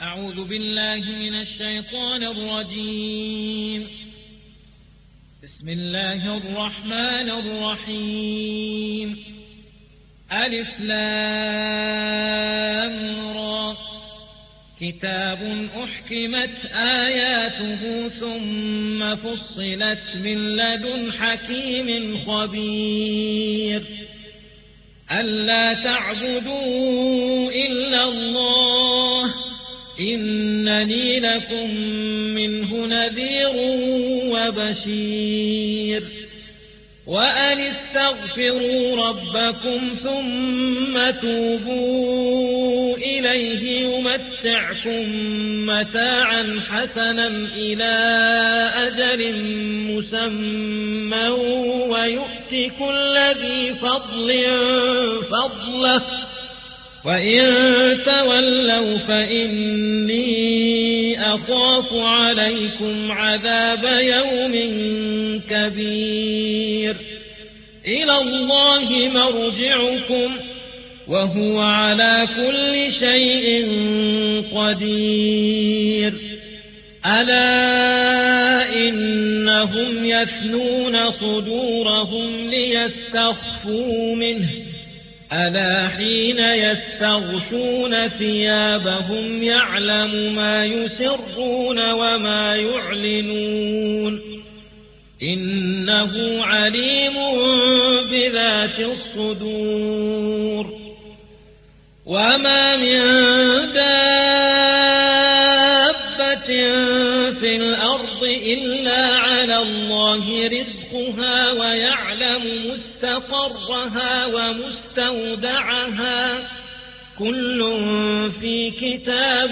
أعوذ بالله من الشيطان الرجيم. بسم الله الرحمن الرحيم. ألف لام را. كتاب أحكمت آياته ثم فصلت من لدن حكيم خبير. ألا تعبدوا إلا الله إنني لكم منه نذير وبشير. وأن استغفروا ربكم ثم توبوا إليه يمتعكم متاعا حسنا إلى أجل مسمى ويؤت كل ذي فضل فضله وإن تولوا فإني أخاف عليكم عذاب يوم كبير. إلى الله مرجعكم وهو على كل شيء قدير. ألا إنهم يثنون صدورهم ليستخفوا منه ألا حين يستغشون ثيابهم يعلم ما يسرون وما يعلنون إنه عليم بذات الصدور. وما من دابة في الأرض إلا على الله رزقها ويعلم مستقرها ومستودعها كل في كتاب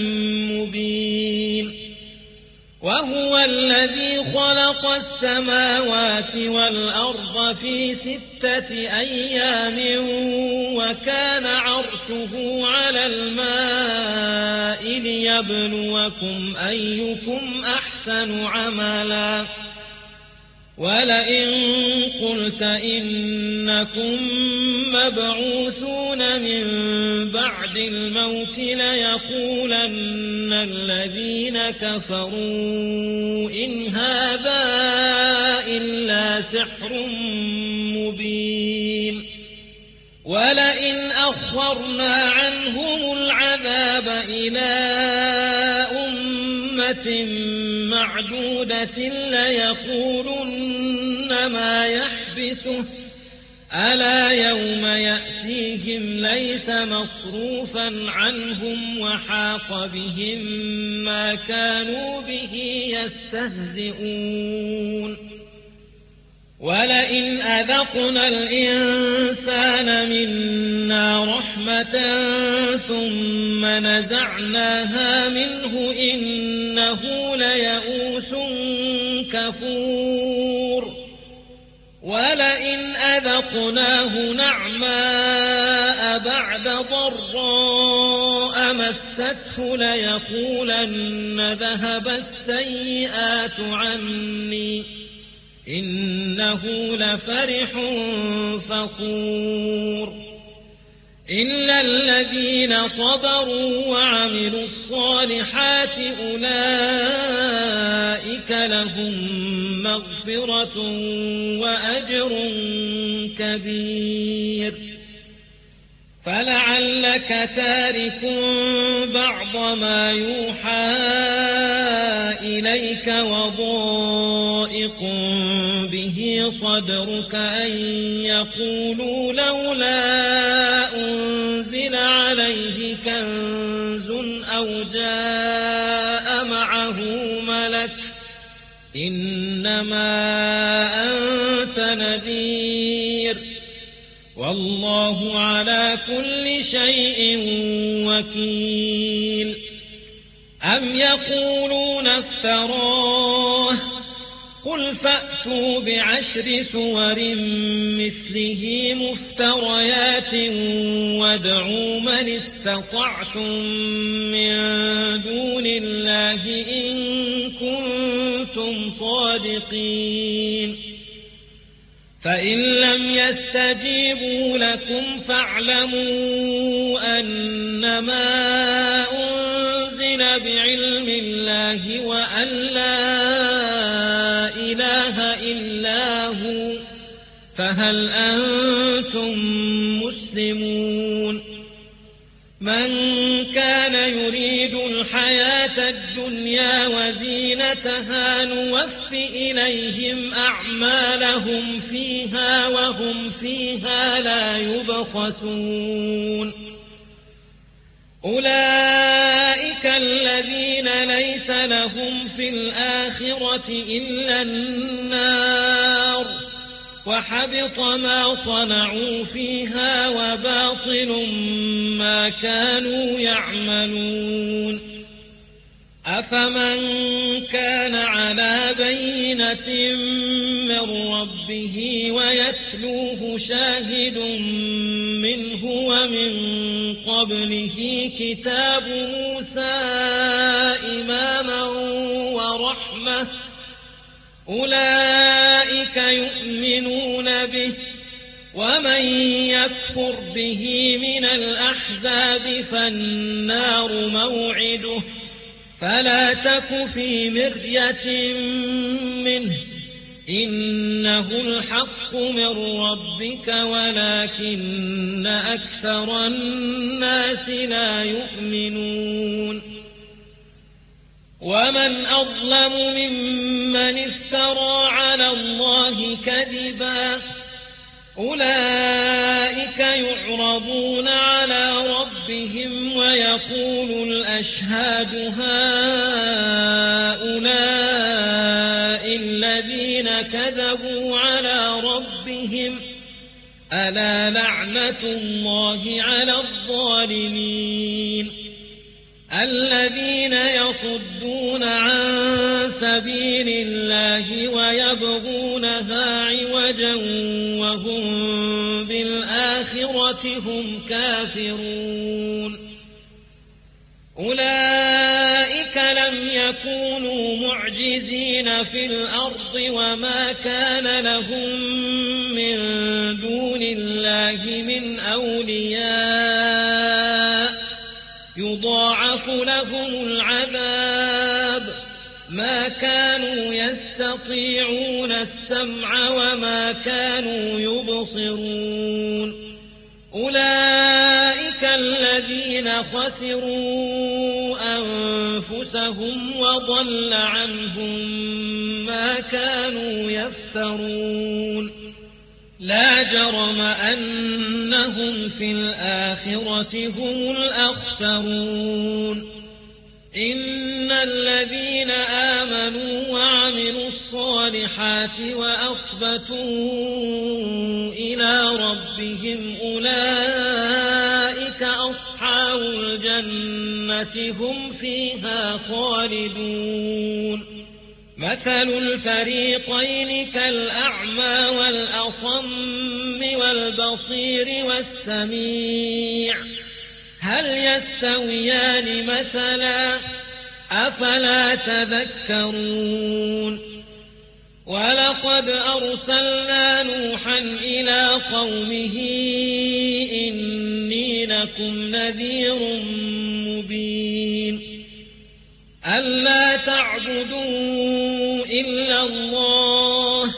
مبين. وهو الذي خلق السماوات والأرض في 6 أيام وكان عرشه على الماء ليبلوكم أيكم أحسن عملا. ولئن قلت إنكم مبعوثون من بعد الموت ليقولن الذين كفروا إن هذا إلا سحر مبين. ولئن أخرنا عنهم العذاب إلى أمة معدودة ليقولن ما يحبسه ألا يوم يأتيهم ليس مصروفا عنهم وحاق بهم ما كانوا به يستهزئون. ولئن أذقنا الإنسان منا رحمة ثم نزعناها منه إنه ليئوس كفور. ولئن أذقناه نعماء بعد ضراء مسته ليقولن ذهب السيئات عني إنه لفرح فخور. إلا الذين صبروا وعملوا الصالحات أولئك لهم مغفرة وأجر كبير. فلعلك تارك بعض ما يوحى إليك وضائق به صدرك أن يقولوا لولا أنزل عليه كنز أو جاء معه ملك إنما أنت نذير والله على كل شيء وكيل. أم يقولون افتراه قل فأتوا ب10 سور مثله مفتريات وادعوا من استطعتم من دون الله إن كنتم صادقين. فإن لم يستجيبوا لكم فاعلموا أنما أنزل بعلم الله وأن لا إله إلا هو فهل أنتم مسلمون من كان يريد الحياة الدنيا وزينتها نوف إليهم أعمالهم فيها وهم فيها لا يبخسون أولئك الذين ليس لهم في الآخرة إلا النار وحبط ما صنعوا فيها وباطل ما كانوا يعملون أفمن كان على بينة من ربه ويتلوه شاهد منه ومن قبله كتاب موسى إماما ورحمة أولئك يؤمنون به ومن يكفر به من الأحزاب فالنار موعده فلا تك في مرية منه إنه الحق من ربك ولكن أكثر الناس لا يؤمنون ومن أظلم ممن افترى على الله كذبا أولئك يعرضون على ربهم ويقول الأشهاد هؤلاء الذين كذبوا على ربهم ألا لعنة الله على الظالمين الذين يصدون عن سبيل الله ويبغونها عوجا وهم بالآخرة هم كافرون أولئك لم يكونوا معجزين في الأرض وما كان لهم من دون الله من أولياء يضاعف لهم العذاب ما كانوا يستطيعون السمع وما كانوا يبصرون أولئك الذين خسروا أنفسهم وضل عنهم ما كانوا يفترون لا جرم أنهم في الآخرة هم الأخسرون إن الذين آمنوا وعملوا الصالحات وأخبتوا إلى ربهم أولئك أصحاب الجنة هم فيها خالدون مثل الفريقين كالأعمى والأصم والبصير والسميع هل يستويان مثلا أفلا تذكرون ولقد أرسلنا نوحا إلى قومه إني لكم نذير مبين ألا تعبدوا إلا الله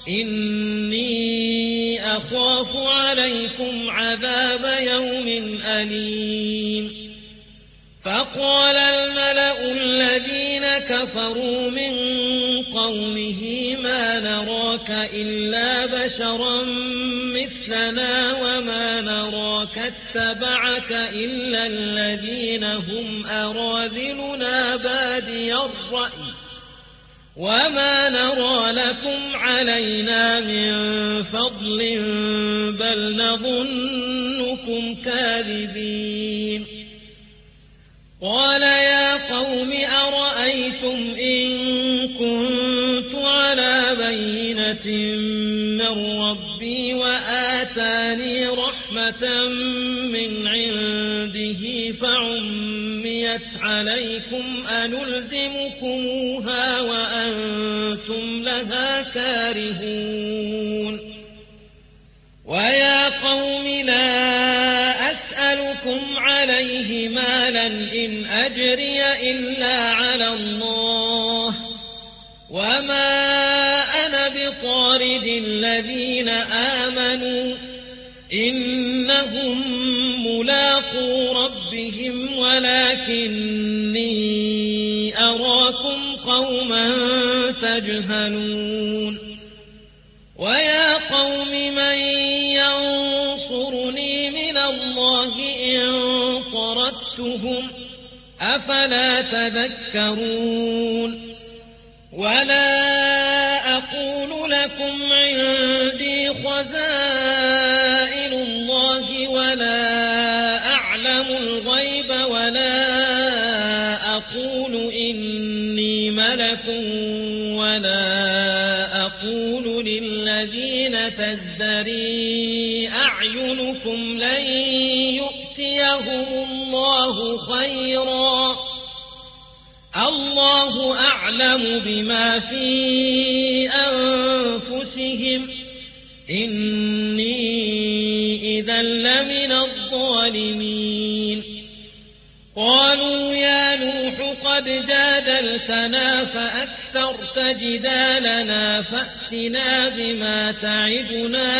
إني أخاف عليكم عذاب يوم أليم فقال الملأ الذين كفروا من قومه ما نراك إلا بشرا مثلنا وما نراك اتبعك إلا الذين هم أراذلنا بادي الرأي وما نرى لكم علينا من فضل بل نظنكم كاذبين قال يا قوم أرأيتم إن كنت على بينة من ربي وآتاني رحمة من عنده فعميت عليكم أنلزمكموها وأنتم لها كارهون ويا قوم لا أسألكم أسألكم عليه مالا إن أجري إلا على الله وما أنا بطارد الذين آمنوا إنهم ملاقو ربهم ولكني أراكم قوما تجهلون ويا قوم من ينصرني من الله إن طردتهم أفلا تذكرون ولا أقول لكم عندي خزائن الله ولا أعلم الغيب ولا أقول إني ملك ولا أقول للذين تزدري أعينكم لن يؤتيهم الله خيرا الله أعلم بما في أنفسهم إني إذا لمن الظالمين قالوا يا نوح قد جادلتنا فأكثرت جدالنا فأتنا بما تعدنا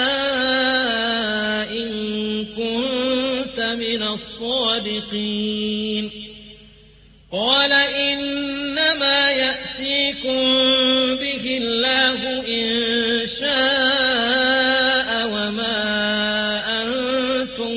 إن كنت من الصادقين قال إنما يأتيكم به الله إن شاء وما أنتم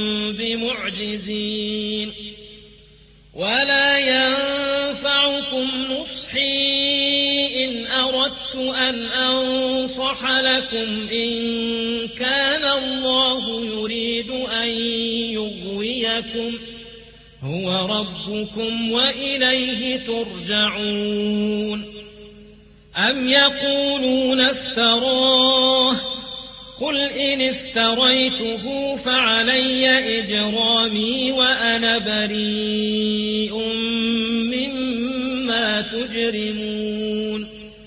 بمعجزين ولا ينفعكم نصحي إن أردت أن أنصح لكم إن كان الله يريد أن يغويكم هو ربكم وإليه ترجعون أم يقولون افتراه قل إن افتريته فعلي إجرامي وأنا بريء مما تجرمون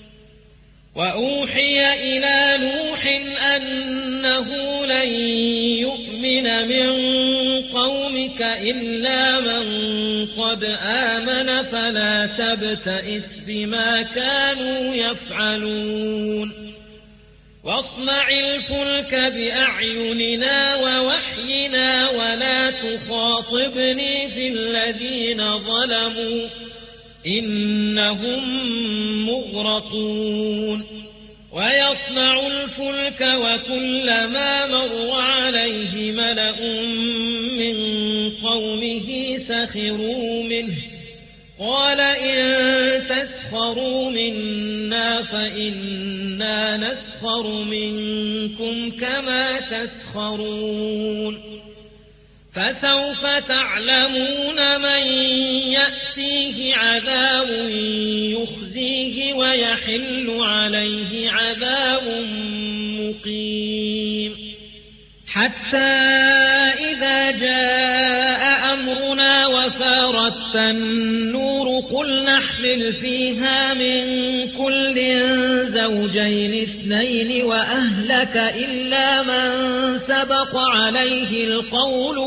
وأوحي إلى نوح أنه لن يؤمن من قومك إلا من قد آمن فلا تبتئس بما كانوا يفعلون واصنع الفلك بأعيننا ووحينا ولا تخاطبني في الذين ظلموا إنهم مغرقون ويصنع الفلك وكلما مر عليه ملأ من قومه سخروا منه قال إن تسخروا منا فإنا نسخر منكم كما تسخرون فسوف تعلمون من يأتيه عذاب يخزيه ويحل عليه عذاب مقيم حتى إذا جاء أمرنا وفارت النور قل نحمل فيها من كل زوجين اثنين وأهلك إلا من سبق عليه القول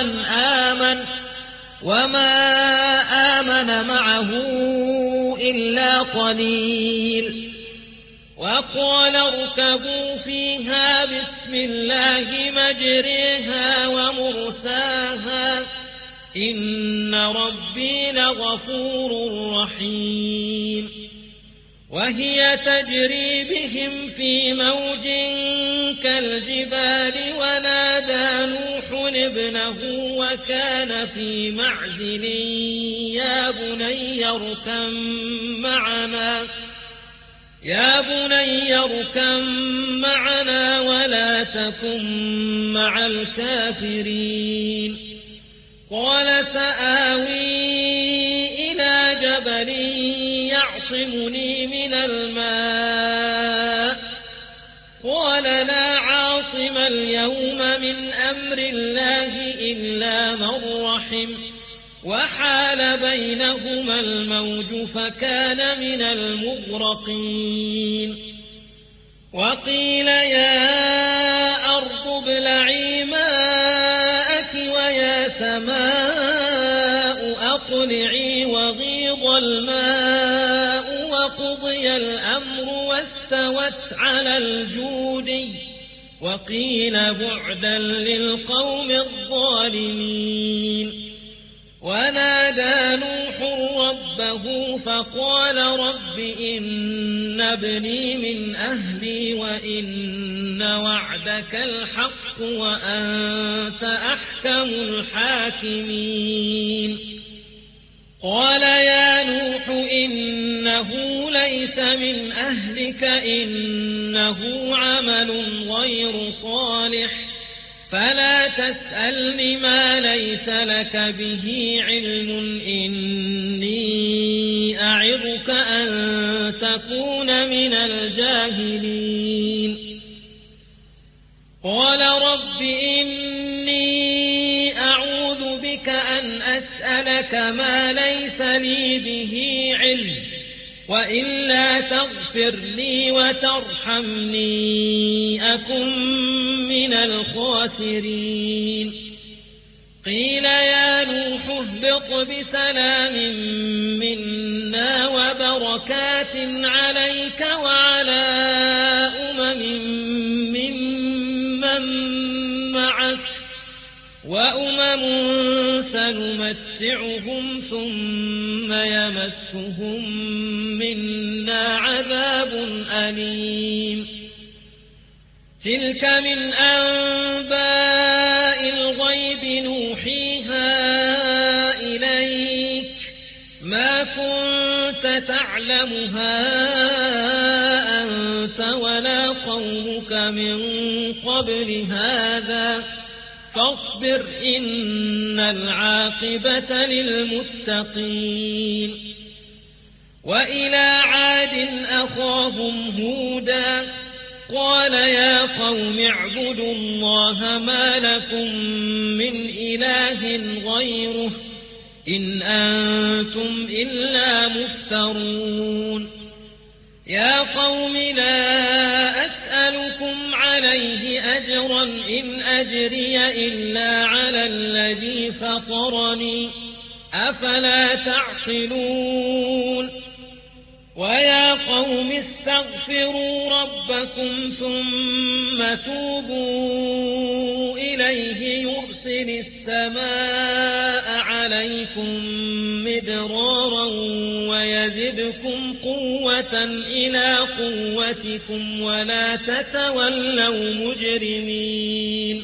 وما آمن معه إلا قليل وقال اركبوا فيها بسم الله مجريها ومرساها إن ربي لغفور رحيم وهي تجري بهم في موج كالجبال ونادى نوح ابنه وكان في معزل يا بني اركب معنا ولا تكن مع الكافرين قال سآوي إلى جبل يعصمني من الماء قال لا عاصم اليوم من أمر الله إلا من رحم وحال بينهما الموج فكان من المغرقين وقيل يا أرض ابلعي ماءك يا سماء أقلعي وغيض الماء وقضي الأمر واستوت على الجودي وقيل بعدا للقوم الظالمين ونادى نوح ربه فقال رب إن ابني من أهلي وإن وعدك الحق وأنت أحكم الحاكمين قال يا نوح إنه ليس من أهلك إنه عمل غير صالح فلا تسألني ما ليس لك به علم إني أعظك أن تكون من الجاهلين قال رب إني أعوذ بك أن أسألك ما ليس لي به علم وإلا تغفر لي وترحمني أكن من الخاسرين قيل يا نوح اهبط بسلام منا وبركات عليك وعلى ممن معك وأمم سنمتعهم ثم يمسهم منا عذاب أليم تلك من أنباء الغيب نوحيها إليك ما كنت تعلمها أنت ولا قومك من قبل هذا فاصبر إن العاقبة للمتقين وإلى عاد أخاهم هودا قال يا قوم اعبدوا الله ما لكم من إله غيره إن أنتم إلا مفترون يا قوم لا أسألكم عليه أجرا إن أجري إلا على الذي فطرني أفلا تعقلون ويا قوم استغفروا ربكم ثم توبوا إليه يرسل السماء عليكم مدرارا ويزدكم قوة إلى قوتكم ولا تتولوا مجرمين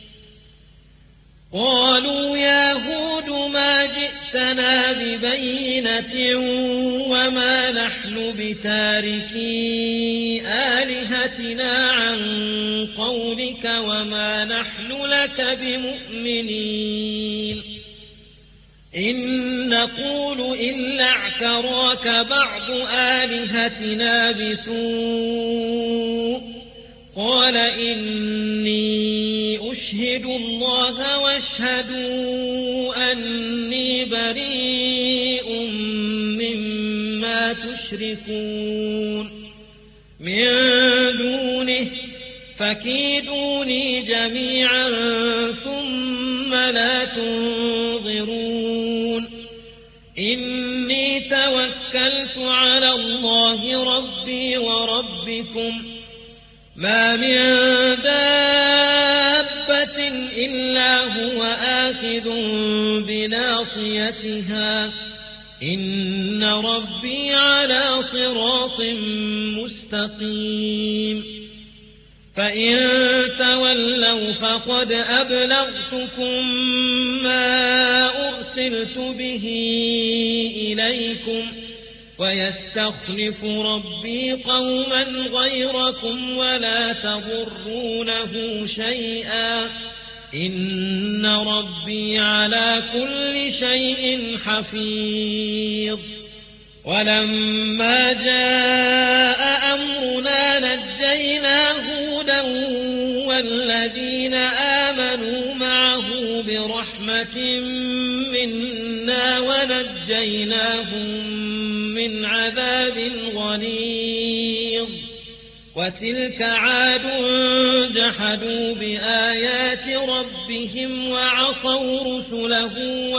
قالوا يا هود ما جئتنا ببينة وما نحن بتاركي آلهتنا عن قولك وما نحن لك بمؤمنين إن نقول إلا اعتراك بعض آلهتنا بسوء قال إني أشهد الله واشهدوا أني بريء مما تشركون من دونه فكيدوني جميعا ثم لا تنظرون إني توكلت على الله ربي وربكم ما من دابة إلا هو آخذ بناصيتها إن ربي على صراط مستقيم فإن تولوا فقد أبلغتكم ما أرسلت به إليكم ويستخلف ربي قوما غيركم ولا تضرونه شيئا إن ربي على كل شيء حفيظ ولما جاء أمرنا نجينا هودا والذين آمنوا معه برحمة منا ونجيناهم من عذاب غليظ وتلك عاد جحدوا بآيات ربهم ربهم وعصوا رسله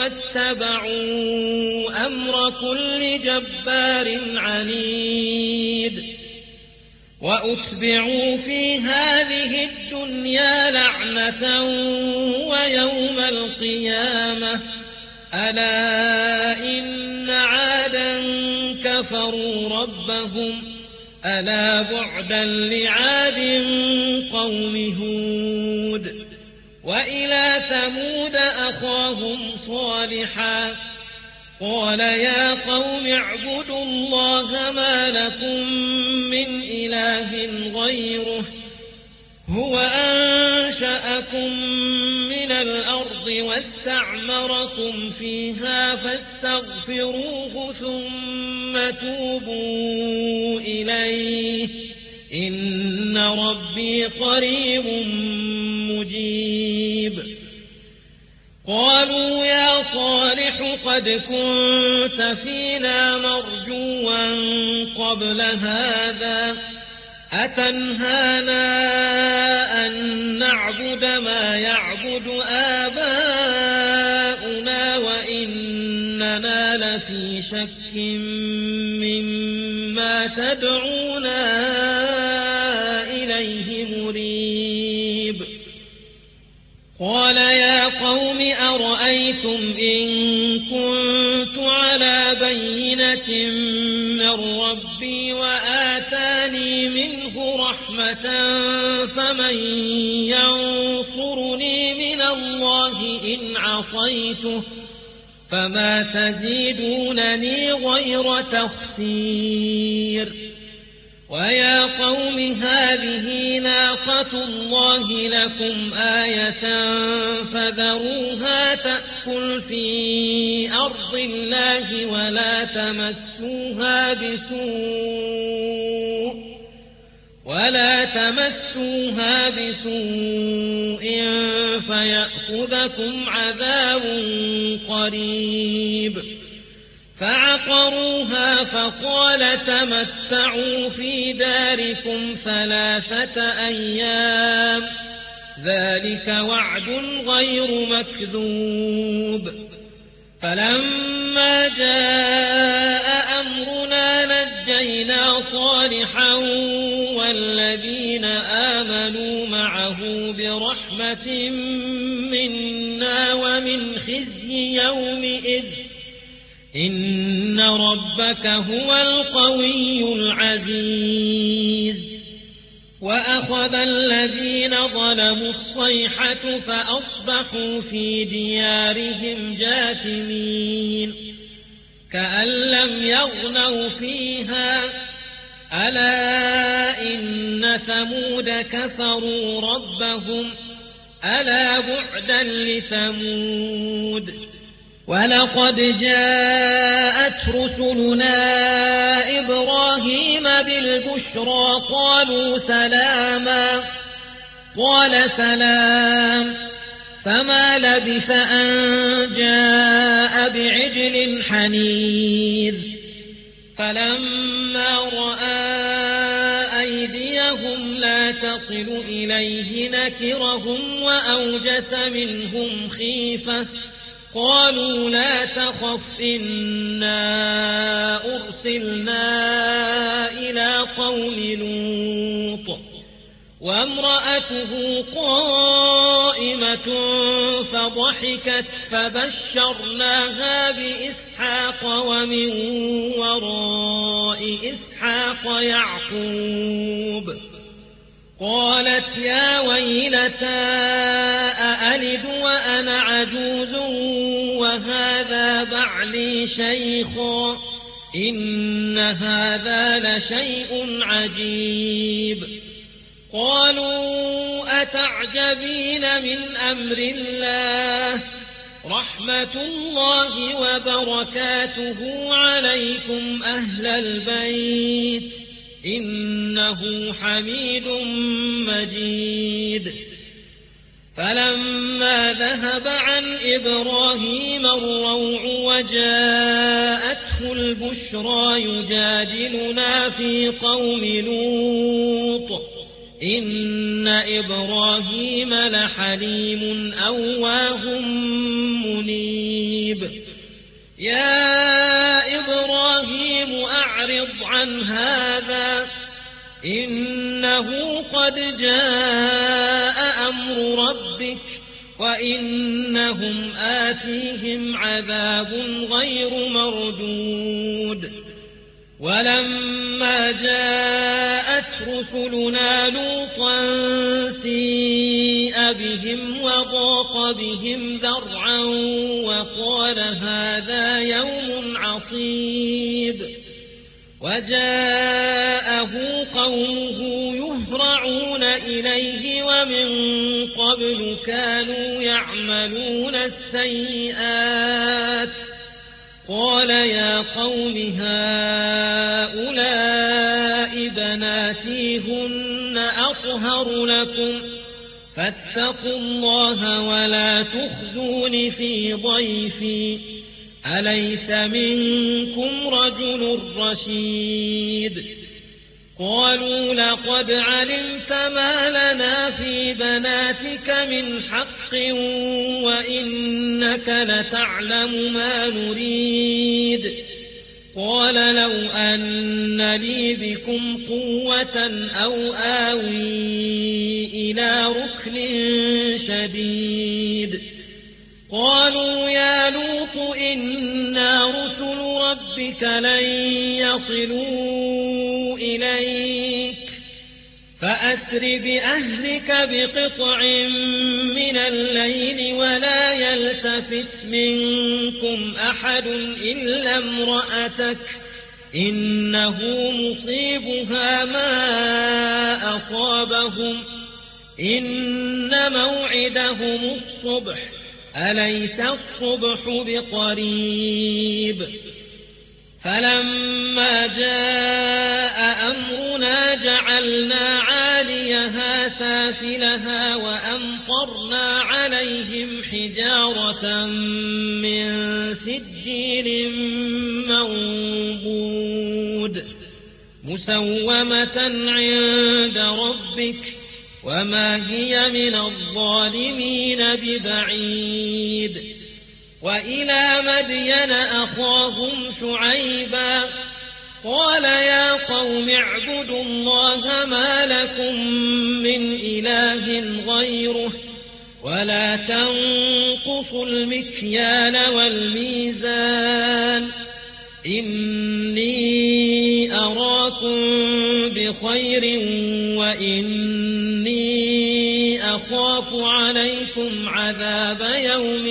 واتبعوا أمر كل جبار عنيد وأتبعوا في هذه الدنيا لعنة ويوم القيامة ألا إن عادا كفروا ربهم ألا بعدا لعاد قوم هود وإلى ثمود أخاهم صالحا قال يا قوم اعبدوا الله ما لكم من إله غيره هو أنشأكم من الأرض واستعمركم فيها فاستغفروه ثم توبوا إليه إن ربي قريب مجيب قالوا يا صالح قد كنت فينا مرجوا قبل هذا أتنهانا أن نعبد ما يعبد آباؤنا وإننا لفي شك مما تدعونا إليه مريب قال يا قوم أرأيتم إن كنت على بينة من ربي وآتاني منه رحمة فمن ينصرني من الله إن عصيته فما تزيدونني غير تخسير ويا قوم هذه ناقة الله لكم آية فذروها تأكل في أرض الله ولا تمسوها بسوء فيأخذكم عذاب قريب فعقروها فقال تمتعوا في داركم 3 أيام ذلك وعد غير مكذوب فلما جاء أمرنا نجينا صالحا والذين آمنوا معه برحمة منا ومن خزي يومئذ إن ربك هو القوي العزيز وأخذ الذين ظلموا الصيحة فأصبحوا في ديارهم جاثمين كأن لم يغنوا فيها ألا إن ثمود كفروا ربهم ألا بعدا لثمود ولقد جاءت رسلنا إبراهيم بالبشرى قالوا سلاما قال سلام فما لبث أن جاء بعجل حنيذ فلما رأى أيديهم لا تصل إليه نكرهم وأوجس منهم خيفة قالوا لا تخف إنا أرسلنا إلى قوم لوط وامرأته قائمة فضحكت فبشرناها بإسحاق ومن وراء إسحاق يعقوب قالت يا ويلتى أألد وأنا عجوز وهذا بعلي شيخا إن هذا لشيء عجيب قالوا أتعجبين من أمر الله رحمة الله وبركاته عليكم أهل البيت إنه حميد مجيد فلما ذهب عن إبراهيم الروع وجاءته البشرى يجادلنا في قوم لوط إن إبراهيم لحليم أواه منيب يا إبراهيم أعرض عن هذا إنه قد جاء أمر ربك وإنهم آتيهم عذاب غير مردود ولما جاءت رسلنا لوطا سيء بهم وضاق بهم ذرعا وقال هذا يوم عصيب وجاءه قومه يهرعون إليه ومن قبل كانوا يعملون السيئات قال يا قوم هؤلاء بناتي هن أطهر لكم فاتقوا الله ولا تخزون في ضيفي أليس منكم رجل رشيد قالوا لقد علمت ما لنا في بناتك من حق وإنك لتعلم ما نريد قال لو أن لي بكم قوة أو آوي إلى ركن شديد قالوا يا لوط إنا رسل ربك لن يصلوا إليك فأسر بأهلك بقطع من الليل ولا يلتفت منكم أحد إلا امرأتك إنه مصيبها ما أصابهم إن موعدهم الصبح أليس الصبح بقريب فلما جاء أمرنا جعلنا عاليها سافلها وأمطرنا عليهم حجارة من سجيل منضود مسومة عند ربك وما هي من الظالمين ببعيد وإلى مدين أخاهم شعيبا قال يا قوم اعبدوا الله ما لكم من إله غيره ولا تنقصوا المكيال والميزان إني أراكم بخير وإني أخاف عليكم عذاب يوم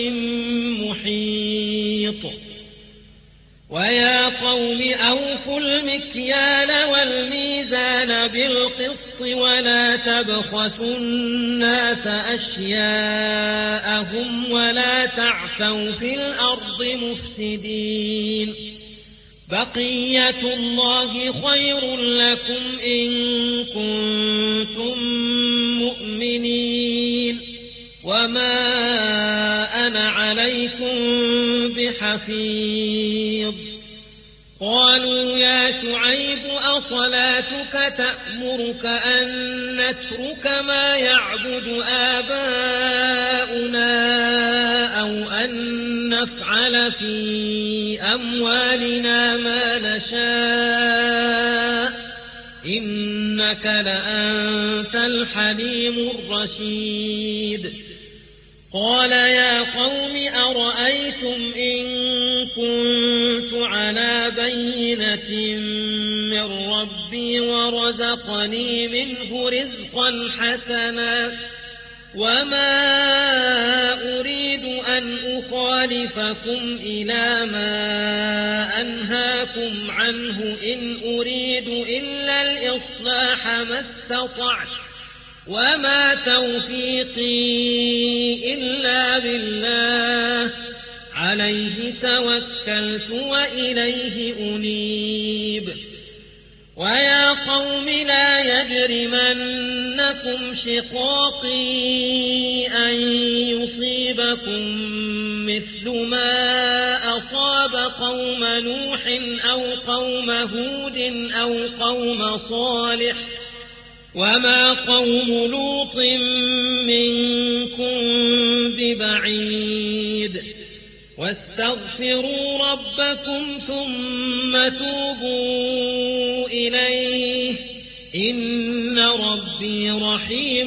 محيط ويا قوم أوفوا المكيال والميزان بالقسط ولا تبخسوا الناس أشياءهم ولا تعثوا في الأرض مفسدين بقية الله خير لكم إن كنتم مؤمنين وما أنا عليكم بحفيظ قالوا يا شعيب أصلاتك تأمرك أن نترك ما يعبد آباؤنا أو أن نفعل في أموالنا ما نشاء إنك لأنت الحليم الرشيد قال يا قوم أرأيتم إن كنت على بينة من ربي ورزقني منه رزقا حسنا وما أريد أن أخالفكم إلى ما أنهاكم عنه إن أريد إلا الإصلاح ما استطعت وما توفيقي إلا بالله عليه توكلت وإليه أنيب ويا قوم لا يجرمنكم شقاقي أن يصيبكم مثل ما أصاب قوم نوح أو قوم هود أو قوم صالح وما قوم لوط منكم ببعيد واستغفروا ربكم ثم توبوا إليه إن ربي رحيم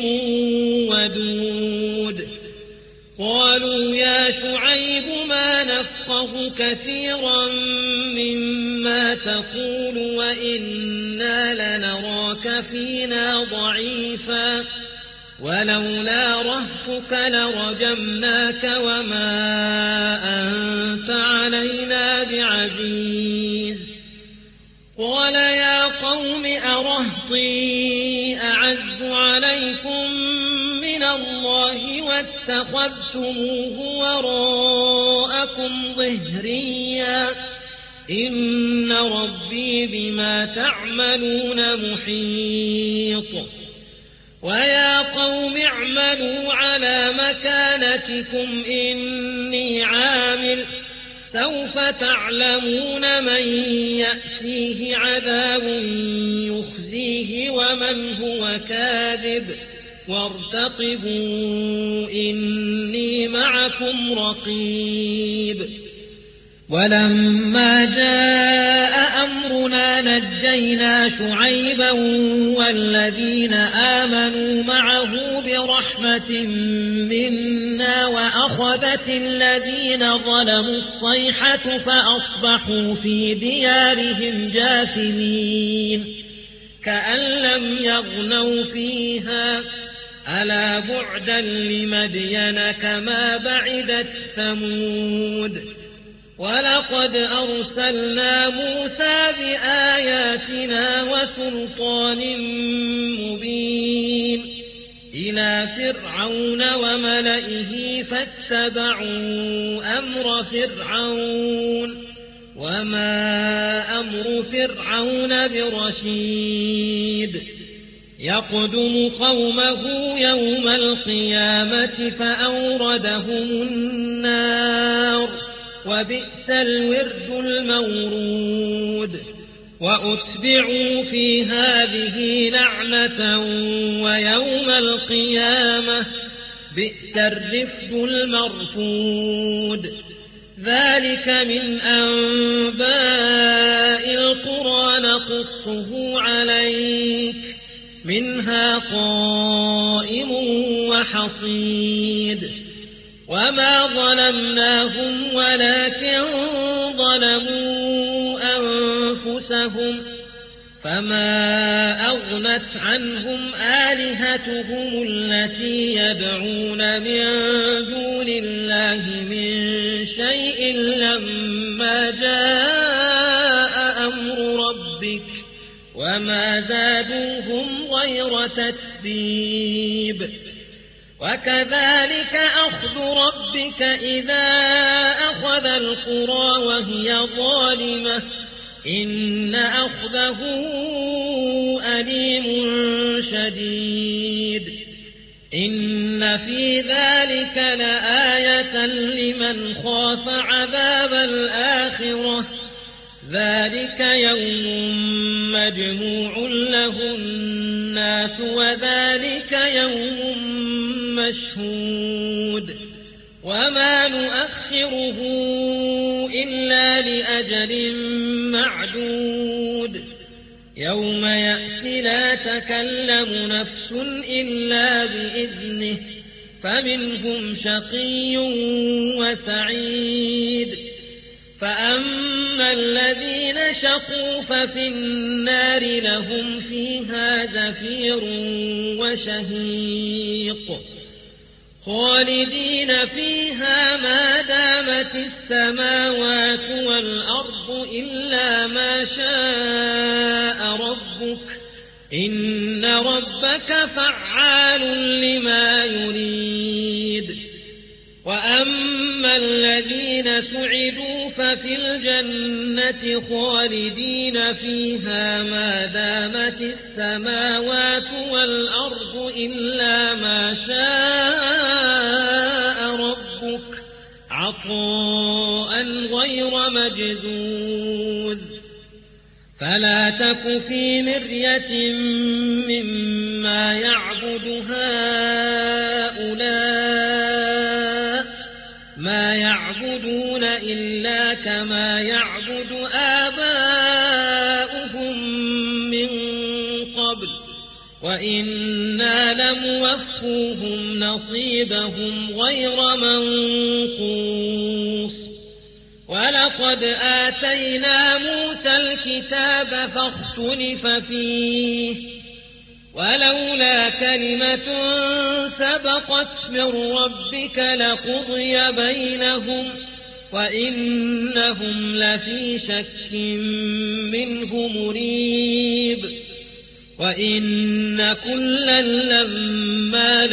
ودود قالوا يا شعيب ما نفقه كثيرا مما تقول وإنا لنراك فينا ضعيفا ولولا رهطك لرجمناك وما أنت علينا بعزيز قال يا قوم أرهطي أعز عليكم من الله واتخذتموه وراءكم ظهريا إن ربي بما تعملون محيط ويا قوم اعملوا على مكانتكم إني عامل سوف تعلمون من يأتيه عذاب يخزيه ومن هو كاذب وارتقبوا إني معكم رقيب ولما جاء أمرنا نجينا شعيبا والذين آمنوا معه برحمة منا وأخذت الذين ظلموا الصيحة فأصبحوا في ديارهم جاثمين كأن لم يغنوا فيها ألا بعدا لمدين كما بعدت ثمود ولقد أرسلنا موسى بآياتنا وسلطان مبين إلى فرعون وملئه فاتبعوا أمر فرعون وما أمر فرعون برشيد يقدم قومه يوم القيامة فأوردهم النار وبئس الورد المورود وأتبعوا في هذه لعنة ويوم القيامة بئس الرفد المرفود ذلك من أنباء القرى نقصه عليك منها قائم وحصيد وما ظلمناهم ولكن ظلموا أنفسهم فما أغنت عنهم آلهتهم التي يدعون من دون الله من شيء لما جاء أمر ربك وما زادوهم غير تتبيب وكذلك أخذ ربك إذا أخذ القرى وهي ظالمة إن أخذه أليم شديد إن في ذلك لآية لمن خاف عذاب الآخرة ذلك يوم مجموع له الناس وذلك يوم مشهود وما نؤخره إلا لأجل معدود يوم يأتي لا تكلم نفس إلا بإذنه فمنهم شقي وسعيد فأما الذين شقوا ففي النار لهم فيها زفير وشهيق خالدين فيها ما دامت السماوات والأرض إلا ما شاء ربك إن ربك فعال لما يريد وأما الذين سعدوا ففي الجنة خالدين فيها ما دامت السماوات والأرض إلا ما شاء ربك عطاء غير مجذوذ فلا تك في مرية مما يعبد هؤلاء ما يعبدون إلا كما يعبد آباؤهم من قبل وإنا لموفوهم نصيبهم غير منقوص ولقد آتينا موسى الكتاب فاختلف فيه ولولا كلمة سبقت من ربك لقضي بينهم وإنهم لفي شك منه مريب وإن كلا لما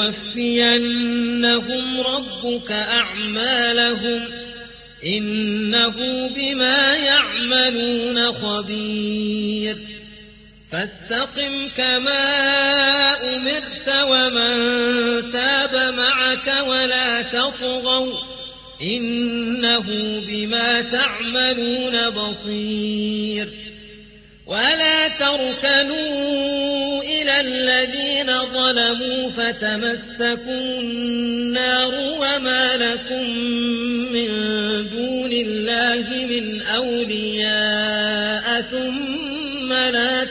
ليوفينهم ربك أعمالهم إنه بما يعملون خبير فاستقم كما أمرت ومن تاب معك ولا تطغوا إنه بما تعملون بصير ولا تركنوا إلى الذين ظلموا فتمسكوا النار وما لكم من دون الله من أولياء ثم لا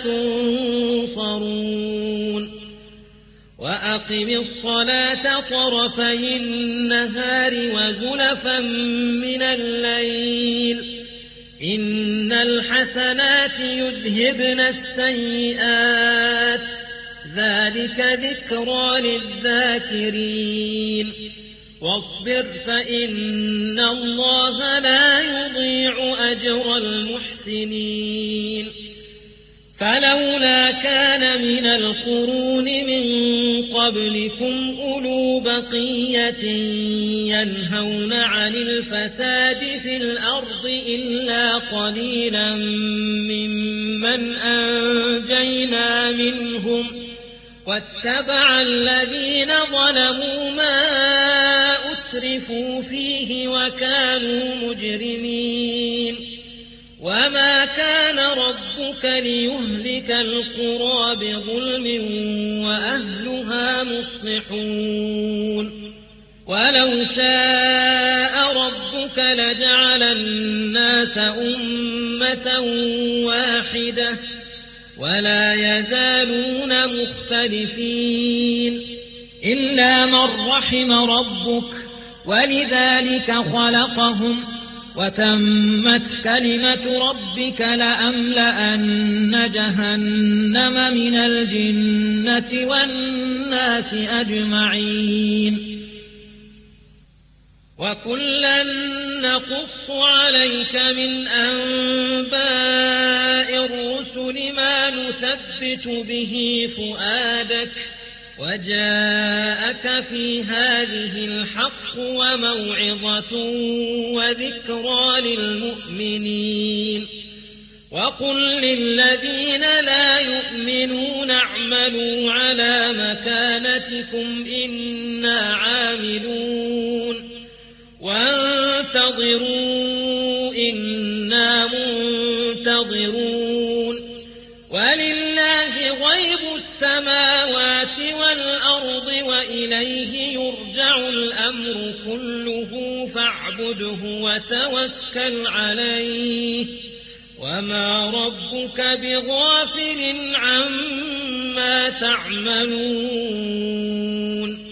تنصرون وأقم الصلاة طرفي النهار وزلفا من الليل إن الحسنات يذهبن السيئات ذلك ذكرى للذاكرين واصبر فإن الله لا يضيع أجر المحسنين فلولا كان من القرون من قبلكم أولو بقية ينهون عن الفساد في الأرض إلا قليلا ممن أنجينا منهم واتبع الذين ظلموا ما أترفوا فيه وكانوا مجرمين وما كان ربك ليهلك القرى بظلم وأهلها مصلحون ولو شاء ربك لجعل الناس أمة واحدة ولا يزالون مختلفين إلا من رحم ربك ولذلك خلقهم وتمت كلمة ربك لأملأن جهنم من الجنة والناس أجمعين وكلا نقص عليك من أنباء الرسل ما نثبت به فؤادك وجاءك في هذه الحق وموعظة وذكرى للمؤمنين وقل للذين لا يؤمنون اعملوا على مكانتكم إنا عاملون وانتظروا إنا منتظرون ولله غيب السماوات والأرض وإليه يرجع الأمر كله فاعبده وتوكل عليه وما ربك بغافل عما تعملون